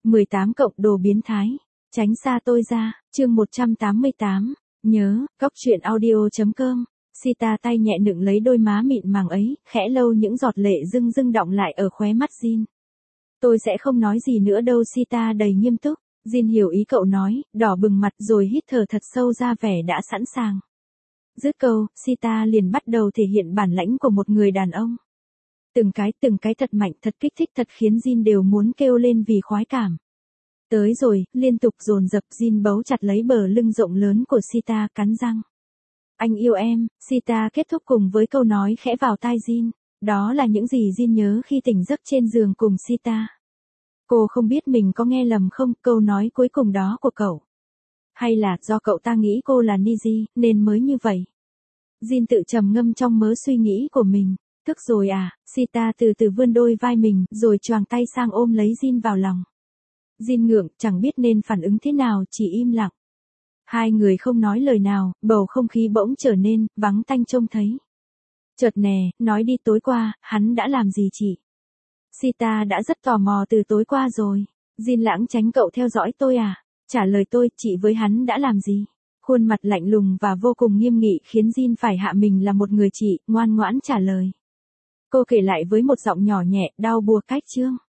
18 cộng đồ biến thái. Tránh xa tôi ra. Chương 188. Nhớ, cóc truyện audio.com. Sita tay nhẹ nựng lấy đôi má mịn màng ấy, khẽ lâu những giọt lệ rưng rưng đọng lại ở khóe mắt Jin. Tôi sẽ không nói gì nữa đâu, Sita đầy nghiêm túc. Jin hiểu ý cậu nói, đỏ bừng mặt rồi hít thở thật sâu ra vẻ đã sẵn sàng. Dứt câu, Sita liền bắt đầu thể hiện bản lãnh của một người đàn ông. Từng cái thật mạnh, thật kích thích, thật khiến Jin đều muốn kêu lên vì khoái cảm. Tới rồi, liên tục dồn dập. Jin bấu chặt lấy bờ lưng rộng lớn của Sita, cắn răng. Anh yêu em. Sita kết thúc cùng với câu nói khẽ vào tai Jin. Đó là những gì Jin nhớ khi tỉnh giấc trên giường cùng Sita. Cô không biết mình có nghe lầm không, câu nói cuối cùng đó của cậu. Hay là do cậu ta nghĩ cô là Niji, nên mới như vậy. Jin tự trầm ngâm trong mớ suy nghĩ của mình. Thức rồi à? Sita từ từ vươn đôi vai mình, rồi choàng tay sang ôm lấy Jin vào lòng. Jin ngượng, chẳng biết nên phản ứng thế nào, chỉ im lặng. Hai người không nói lời nào, bầu không khí bỗng trở nên vắng tanh trông thấy. Chợt nè, nói đi, tối qua, hắn đã làm gì chị? Sita đã rất tò mò từ tối qua rồi. Jin lãng tránh, cậu theo dõi tôi à? Trả lời tôi, chị với hắn đã làm gì? Khuôn mặt lạnh lùng và vô cùng nghiêm nghị khiến Jin phải hạ mình là một người chị, ngoan ngoãn trả lời. Cô kể lại với một giọng nhỏ nhẹ, đau buộc cách chương.